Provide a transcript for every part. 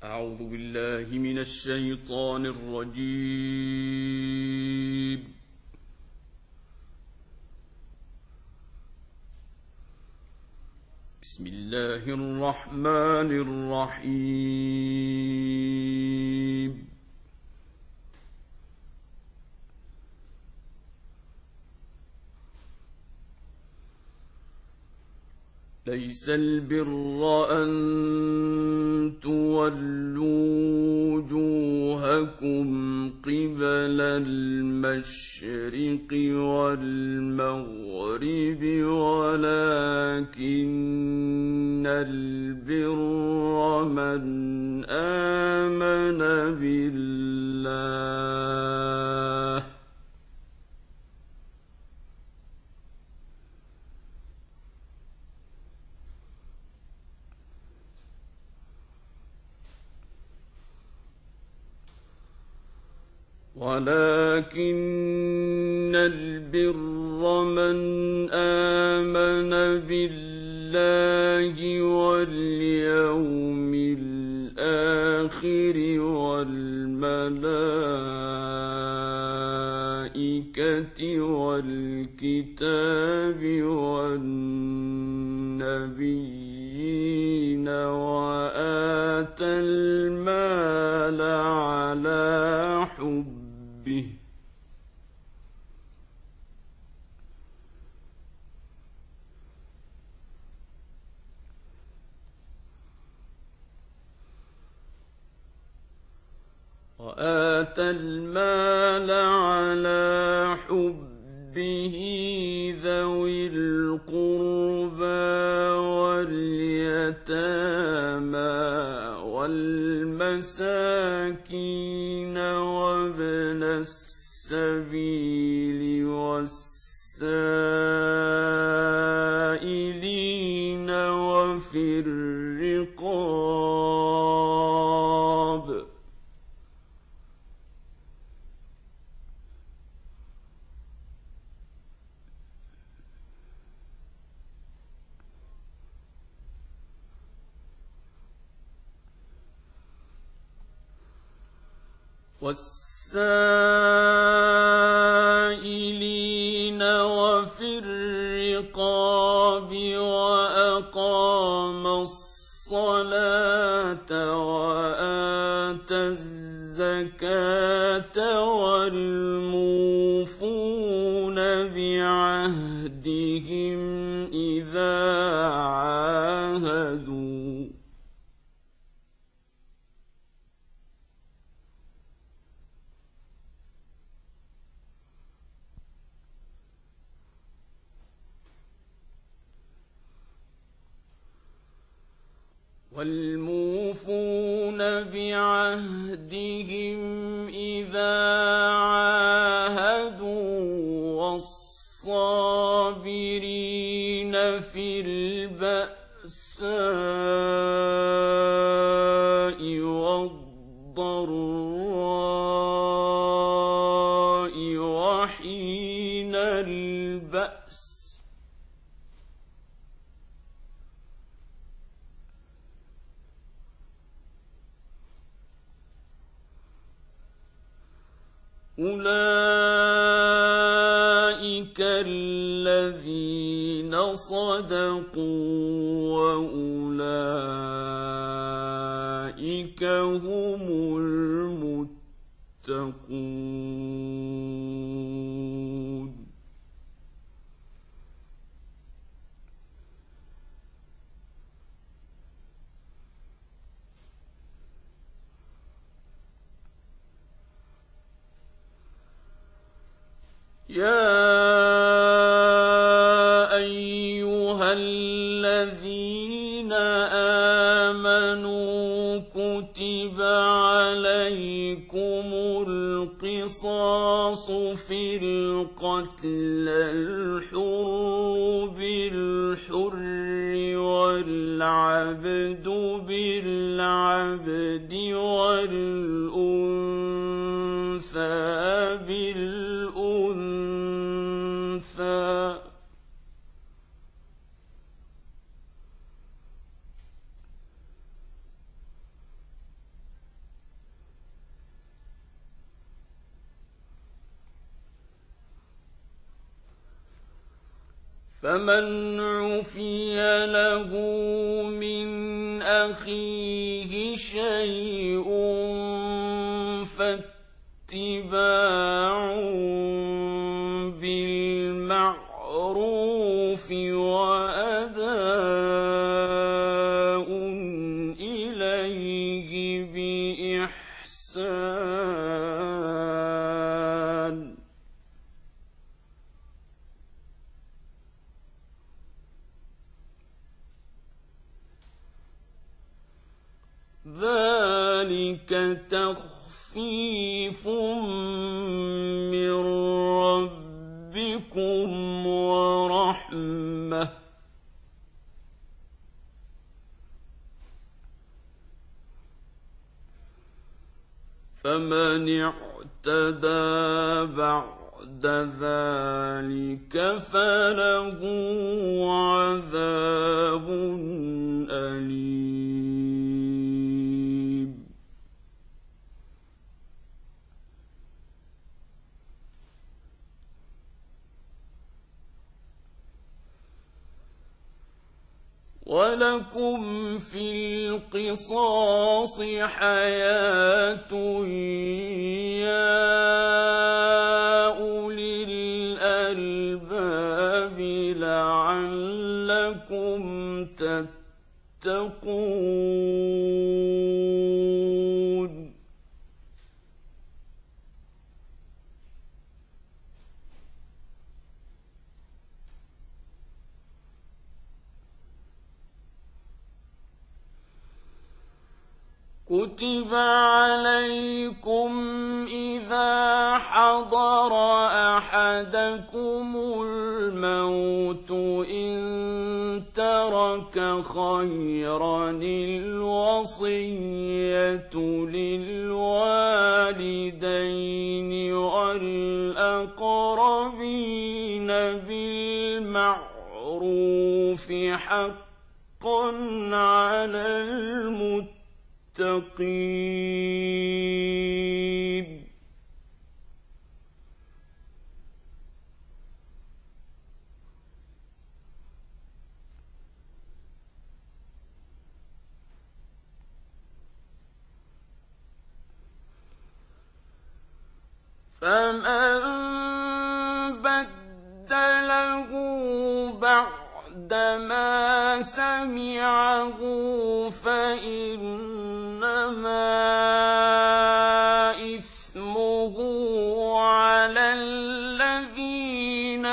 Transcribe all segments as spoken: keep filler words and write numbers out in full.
أعوذ بالله من الشيطان الرجيم. بسم الله الرحمن الرحيم. ليس البر أن تولوا وجوهكم قبل المشرق والمغرب ولكن البر من آمن بالله ولكن البر من آمن بالله واليوم الآخر والملائكة والكتاب والنبيين وآتى المال على حبه وآتى المال على حبه ذوي القربى واليتامى والمساكين وابن السبيل والسائلين وفي الرقاب والسائلين وفي الرقاب وأقام الصلاة وآتى الزكاة والموفون بعهدهم إذا عاهدوا والموفون بعهدهم إذا عاهدوا والصابرين في البأساء والضراء وحين البأس أولئك الذين صدقوا وأولئك هم المتقون. يا أيها الذين آمنوا كتب عليكم القصاص في القتل الحر بالحر والعبد بالعبد والأنثى بالأنثى فمن عفي له من أخيه شيء فاتباع بالمعروف وأداء إليه بإحسان ذلك تخفيف من ربكم ورحمة فمن اعتدى بعد ذلك فله عذاب أليم وَلَكُمْ فِي الْقِصَاصِ حَيَاةٌ يَا أُولِي الْأَلْبَابِ لَعَلَّكُمْ تَتَّقُونَ كُتِبَ عَلَيْكُمْ إِذَا حَضَرَ أَحَدَكُمُ الْمَوْتُ إِن تَرَكَ خَيْرًا الْوَصِيَّةُ لِلْوَالِدَيْنِ وَالْأَقْرَبِينَ بِالْمَعْرُوفِ حَقًّا عَلَى الْمُتَّقِينَ فَمَن بَدَّلَهُ بَعْدَمَا سَمِعَهُ فَإِنَّمَا إِثْمُهُ عَلَى الَّذِينَ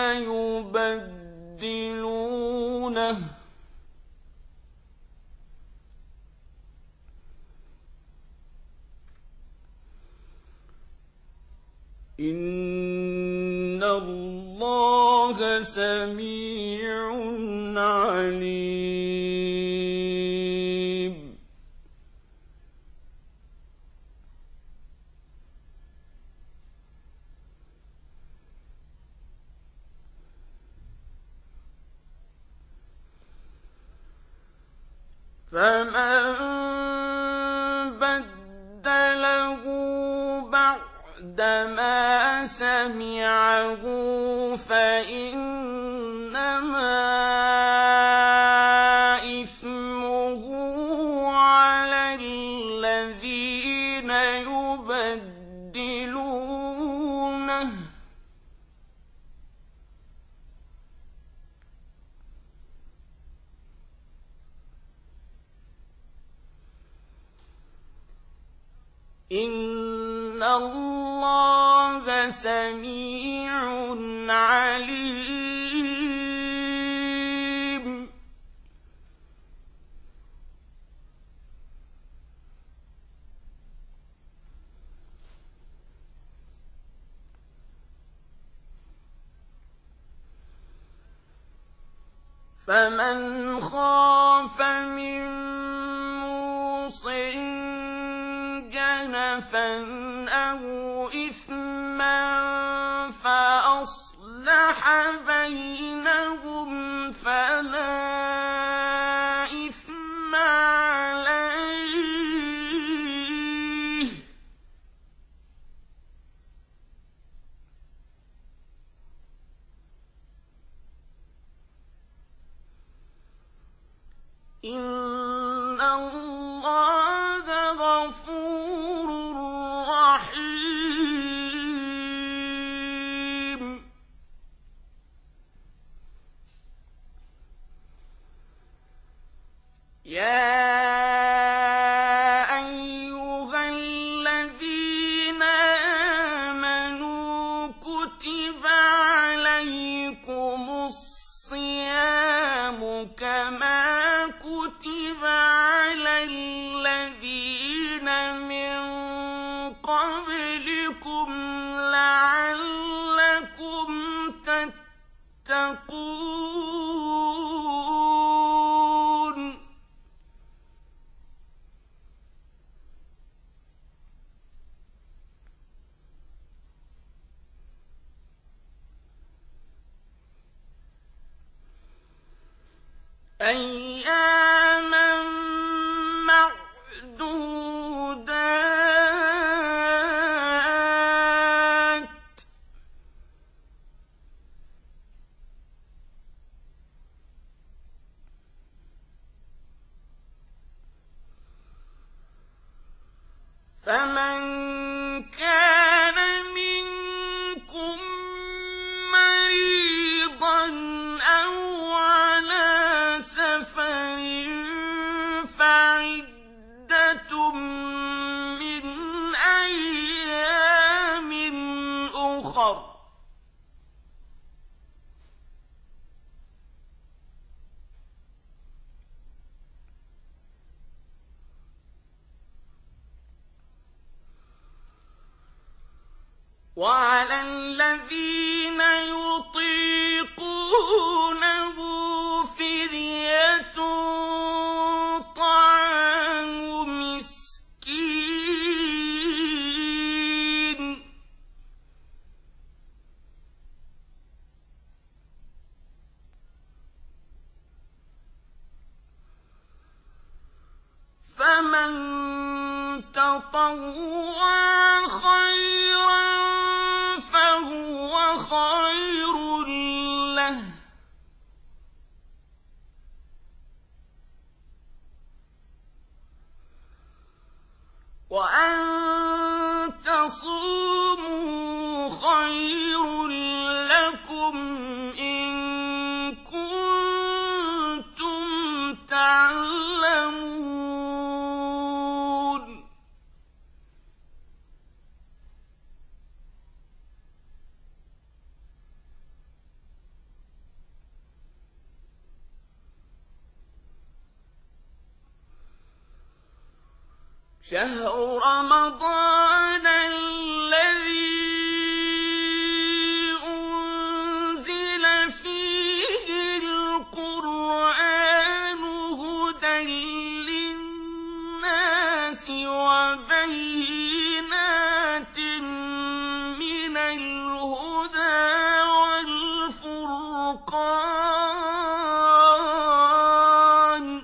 يُبَدِّلُونَهُ ۚ إِنَّ اللَّهَ سَمِيعٌ عَلِيمٌ فَمَن بَدَّلَهُ بَعْدَمَا سَمِعَهُ فَإِنَّمَا إِثْمُهُ عَلَى الَّذِينَ يُبَدِّلُونَهُ ۚ إِنَّ اللَّهَ سَمِيعٌ عَلِيمٌ فَمَنْ خَافَ مِن مُّوصٍ جَنَفًا أَوْ إِثْمًا فَأَصْلَحَ بَيْنَهُمْ فَلَا إِثْمَ عَلَيْهِ ۚ اللَّهَ غَفُورٌ رَّحِيمٌ يَا أَيُّهَا الَّذِينَ آمَنُوا كُتِبَ عَلَيْكُمُ الصِّيَامُ كَمَا كُتِبَ عَلَى الَّذِينَ مِن قَبْلِكُمْ لَعَلَّكُمْ تَتَّقُونَ أَيَّامًا مَّعْدُودَاتٍ ۚ فَمَن كَانَ مِنكُم مَّرِيضًا أَوْ عَلَىٰ سَفَرٍ فَعِدَّةٌ مِّنْ أَيَّامٍ أُخَرَ ۚ وَعَلَى الَّذِينَ يُطِيقُونَهُ فِدْيَةٌ طَعَامُ مِسْكِينٍ ۖ فَمَن تَطَوَّعَ خَيْرًا فَهُوَ خَيْرٌ لَّهُ ۚ وَأَن تَصُومُوا خَيْرٌ لَّكُمْ إِن كُنتُمْ تَعْلَمُونَ شَهْرُ رَمَضَانَ الَّذِي أُنزِلَ فِيهِ الْقُرْآنُ هُدًى لِّلنَّاسِ وَبَيِّنَاتٍ مِّنَ الْهُدَىٰ وَالْفُرْقَانِ ۚ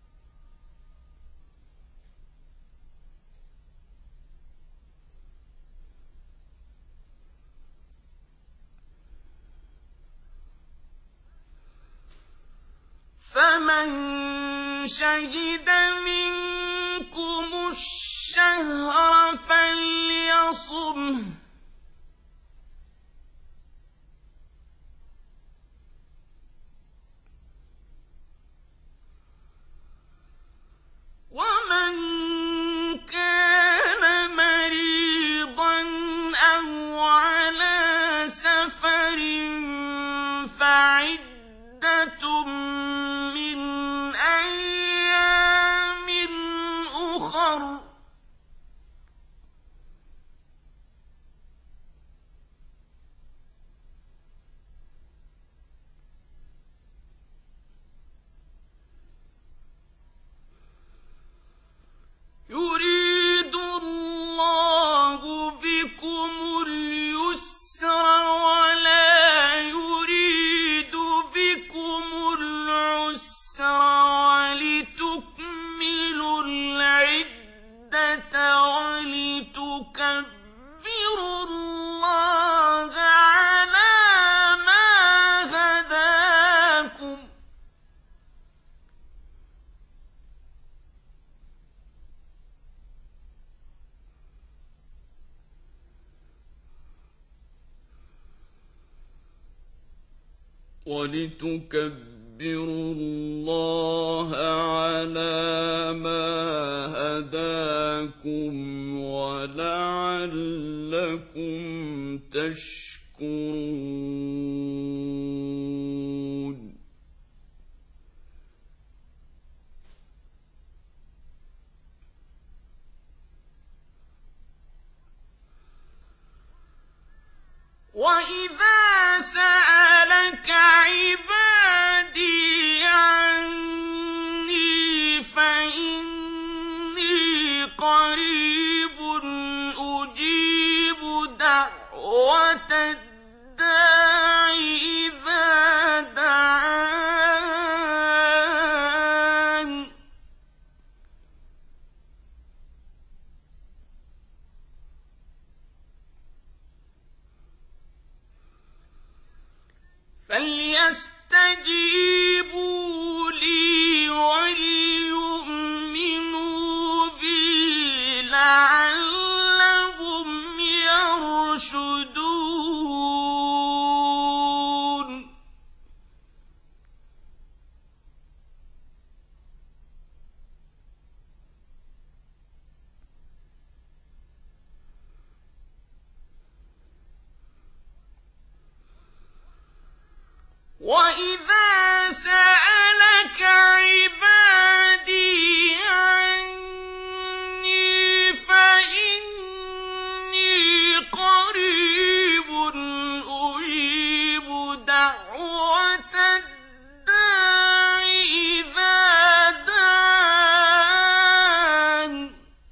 فَمَن شَهِدَ مِنكُمُ الشَّهْرَ فَلْيَصُمْهُ ۖ وَمَن كَانَ مَرِيضًا أَوْ عَلَىٰ سَفَرٍ فَعِدَّةٌ مِّنْ أَيَّامٍ وَلِتُكَبِّرُوا اللَّهَ عَلَىٰ مَا هَدَاكُمْ وَلَعَلَّكُمْ تَشْكُرُونَ. وَإِذَا سَأَلَكَ عِبَادِي عَنِّي فَإِنِّي قَرِيبٌ أُجِيبُ دَعْوَةَ الدَّاعِ إِذَا دَعَانِ فَلْيَسْتَجِيبُوا لِي وَلْيُؤْمِنُوا بِي لَعَلَّهُمْ يَرْشُدُونَ. وَإِذَا سَأَلَكَ عِبَادِي عَنِّي فَإِنِّي قَرِيبٌ أُجِيبُ دَعْوَةَ الدَّاعِ إِذَا دَعَانِ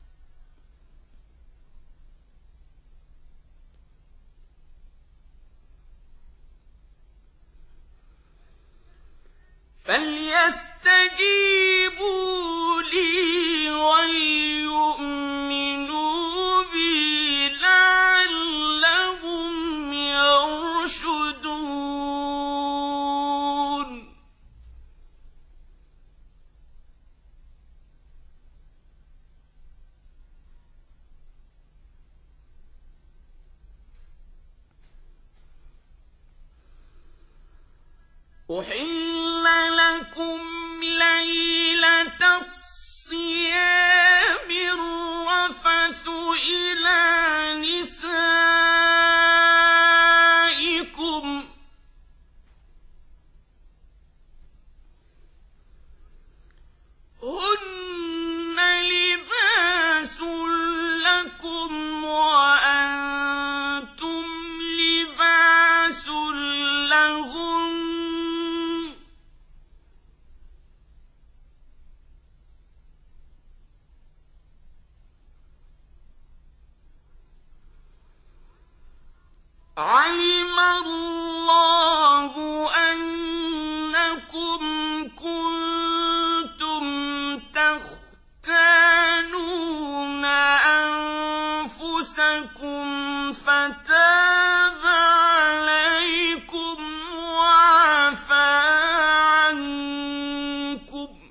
فَلْيَسْتَجِيبُوا لِي وَلْيُؤْمِنُوا بِي لَعَلَّهُمْ يَرْشُدُونَ. أُحِلَّ لَكُمْ لَيْلَةَ الصِّيَامِ الرَّفَثُ إِلَىٰ نِسَائِكُمْ ۚ هُنَّ لِبَاسٌ لَّكُمْ وَأَنتُمْ لِبَاسٌ لَّهُنَّ ۗ عَلِمَ اللَّهُ أَنَّكُمْ كُنتُمْ تَخْتَانُونَ أَنفُسَكُمْ فَتَابَ عَلَيْكُمْ وَعَفَا عَنكُمْ ۖ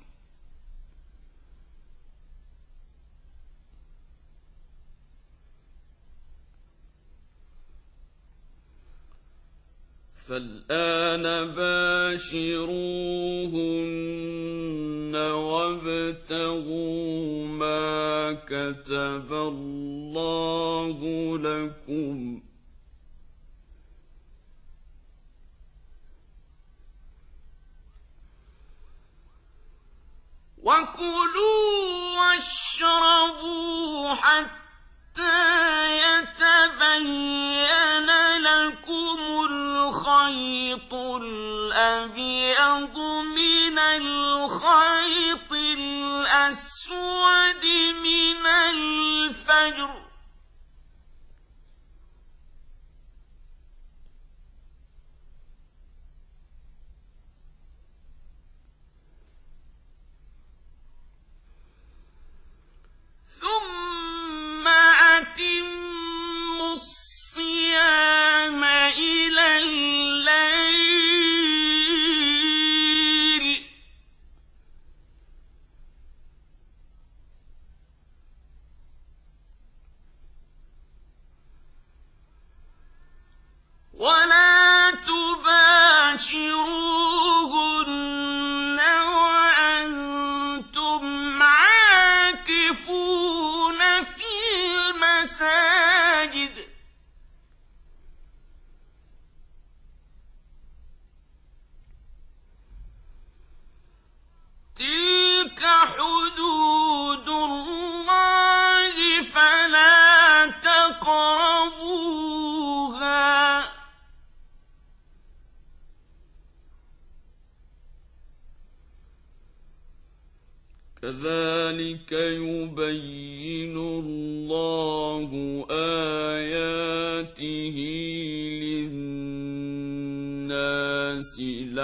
فَالْآنَ بَاشِرُوهُنَّ وَابْتَغُوا مَا كَتَبَ اللَّهُ لَكُمْ ۚ وَكُلُوا وَاشْرَبُوا حَتَّىٰ يَتَبَيَّنَ لَكُمُ الْخَيْطُ الْأَبْيَضُ مِنَ الْخَيْطِ الْأَسْوَدِ مِنَ الْفَجْرِ ۖ ثُمَّ أَتِمُّوا الصِّيَامَ إِلَى اللَّيْلِ كَذَٰلِكَ يُبَيِّنُ اللَّهُ آيَاتِهِ لِلنَّاسِ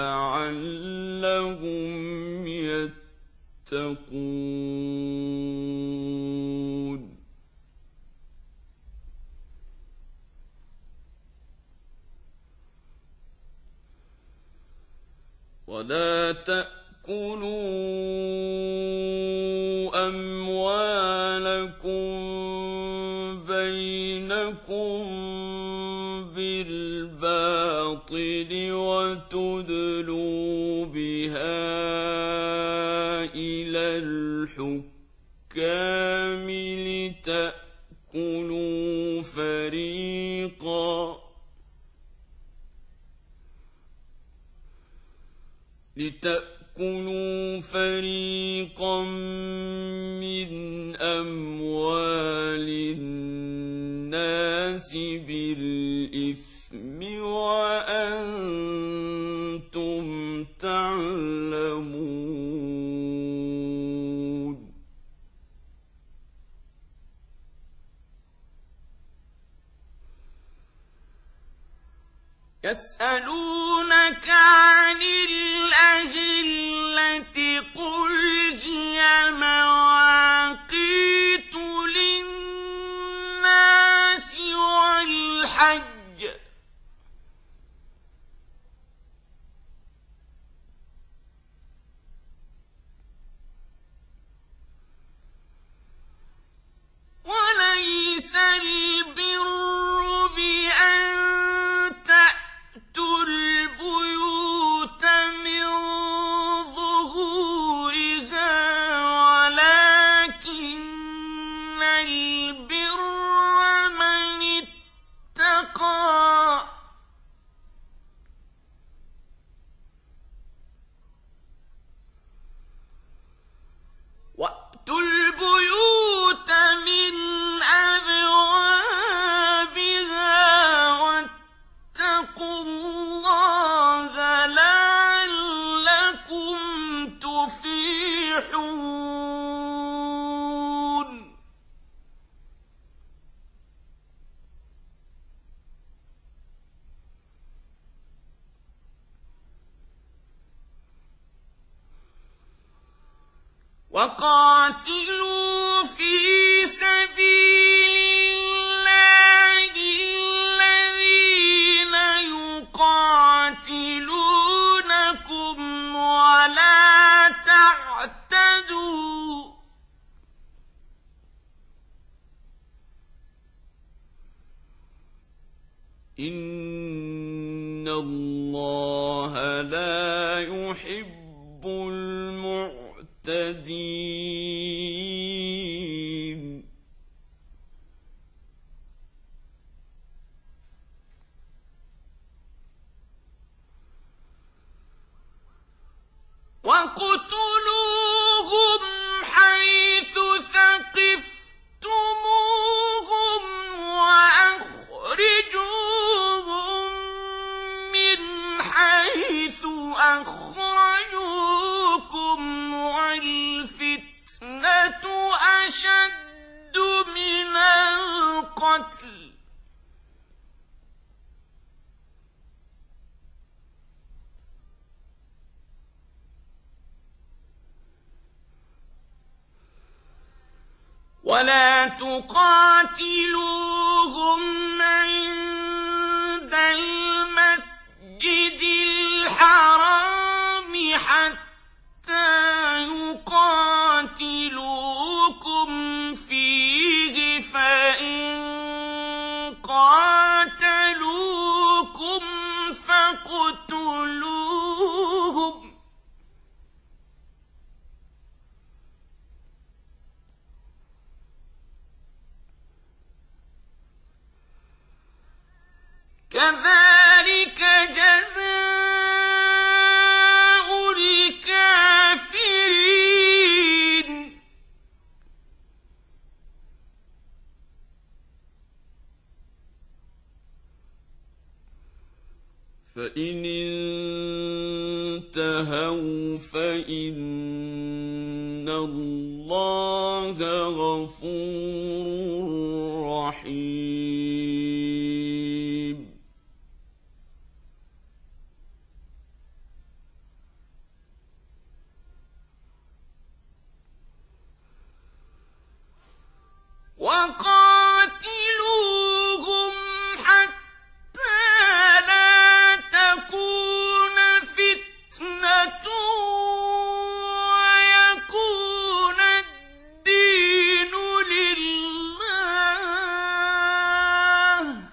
لَعَلَّهُمْ يَتَّقُونَ وَلَا تَأْكُلُوا أَمْوَالَكُم بَيْنَكُم بِالْبَاطِلِ وَتُدْلُوا بِهَا إِلَى الْحُكَّامِ لِتَأْكُلُوا فَرِيقًا لِتَأْكُلُوا فَرِيقًا مِّنْ أَمْوَالِ النَّاسِ بِالْإِثْمِ وَأَنتُمْ تَعْلَمُونَ يَسْأَلُونَكَ عَنِ الْأَهِلَّةِ قُلْ هِيَ مَوَاقِيتُ لِلنَّاسِ وَالْحَجِّ ۗ وَلَيْسَ الْبِرُّ بِأَن تَأْتُوا الْبُيُوتَ مِن ظُهُورِهَا وَلَٰكِنَّ الْبِرَّ مَنِ اتَّقَىٰ وَأْتُوا الْبُيُوتَ مِنْ أَبْوَابِهَا وَاتَّقُوا اللَّهَ لَعَلَّكُمْ تُفْلِحُونَ وَقَاتِلُوا فِي سَبِيلِ اللَّهِ الَّذِينَ يُقَاتِلُونَكُمْ وَلَا تَعْتَدُوا ۚ إِنَّ اللَّهَ لَا يُحِبُّ الْمُعْتَدِينَ وَاقْتُلُوهُمْ حَيْثُ ثَقِفْتُمُوهُمْ وَأَخْرِجُوهُم مِّنْ حَيْثُ أَخْرَجُوكُمْ ۚ وَالْفِتْنَةُ أَشَدُّ مِنَ الْقَتْلِ ۚ وَلَا تُقَاتِلُوهُمْ عِندَ الْمَسْجِدِ الْحَرَامِ حَتَّىٰ يُقَاتِلُوكُمْ فِيهِ ۖ فَإِن قَاتَلُوكُمْ فَاقْتُلُوهُمْ ۗ كَذَٰلِكَ جَزَاءُ الْكَافِرِينَ فَإِنِ انتَهَوْا فَإِنَّ إِنَّ اللَّهَ غَفُورٌ رَّحِيمٌ وَقَاتِلُوهُمْ حَتَّىٰ لَا تَكُونَ فِتْنَةٌ وَيَكُونَ الدِّينُ لِلَّهِ ۖ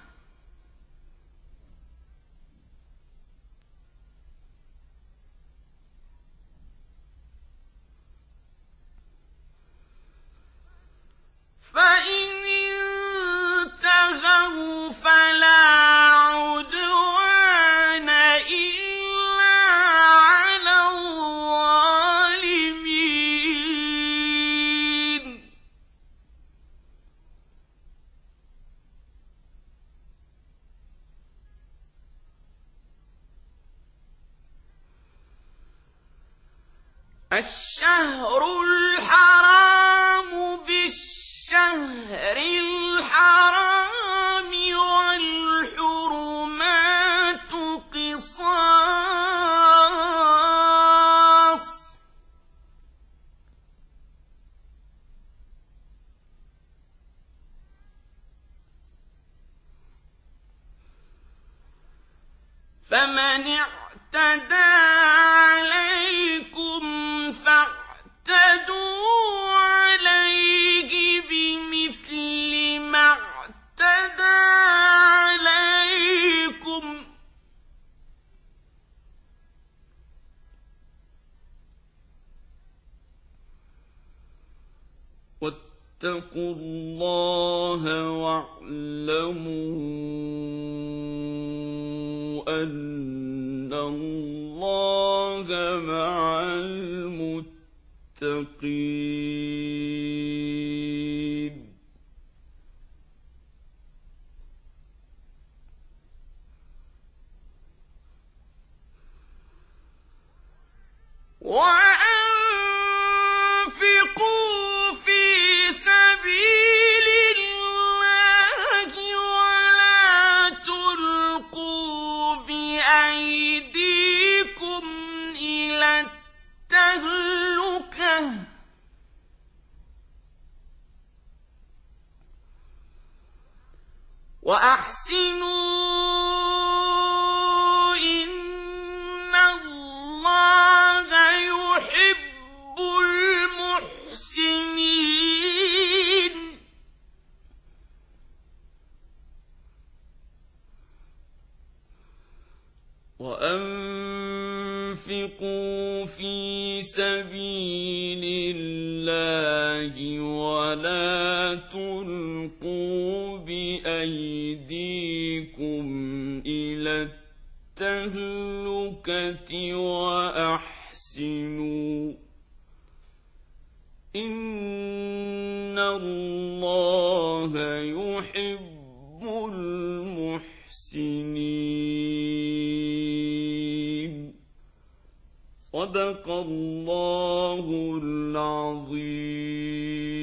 فَإِنِ انتَهَوْا فَلَا عُدْوَانَ إِلَّا عَلَى الظَّالِمِينَ الشهر الحرام بالشهر الحرام والحرمات قِصَاصٌ ۚ فَمَنِ اعْتَدَىٰ عَلَيْكُمْ فَاعْتَدُوا عَلَيْهِ بِمِثْلِ مَا اعْتَدَىٰ عَلَيْكُمْ ۚ وَاتَّقُوا اللَّهَ وَاعْلَمُوا أَنَّ اللَّهَ مَعَ الْمُتَّقِينَ وَأَنفِقُوا فِي سَبِيلِ اللَّهِ وَلَا تُلْقُوا بِأَيْدِيكُمْ إِلَى التَّهْلُكَةِ ۛ وَأَحْسِنُوا إِنَّ اللَّهَ يُحِبُّ الْمُحْسِنِينَ وَأَنفِقُوا فِي سَبِيلِ اللَّهِ وَلَا تُلْقُوا بِأَيْدِيكُمْ إِلَى التَّهْلُكَةِ وَأَحْسِنُوا إِنَّ اللَّهَ يُحِبُّ الْمُحْسِنِينَ صدق الله العظيم.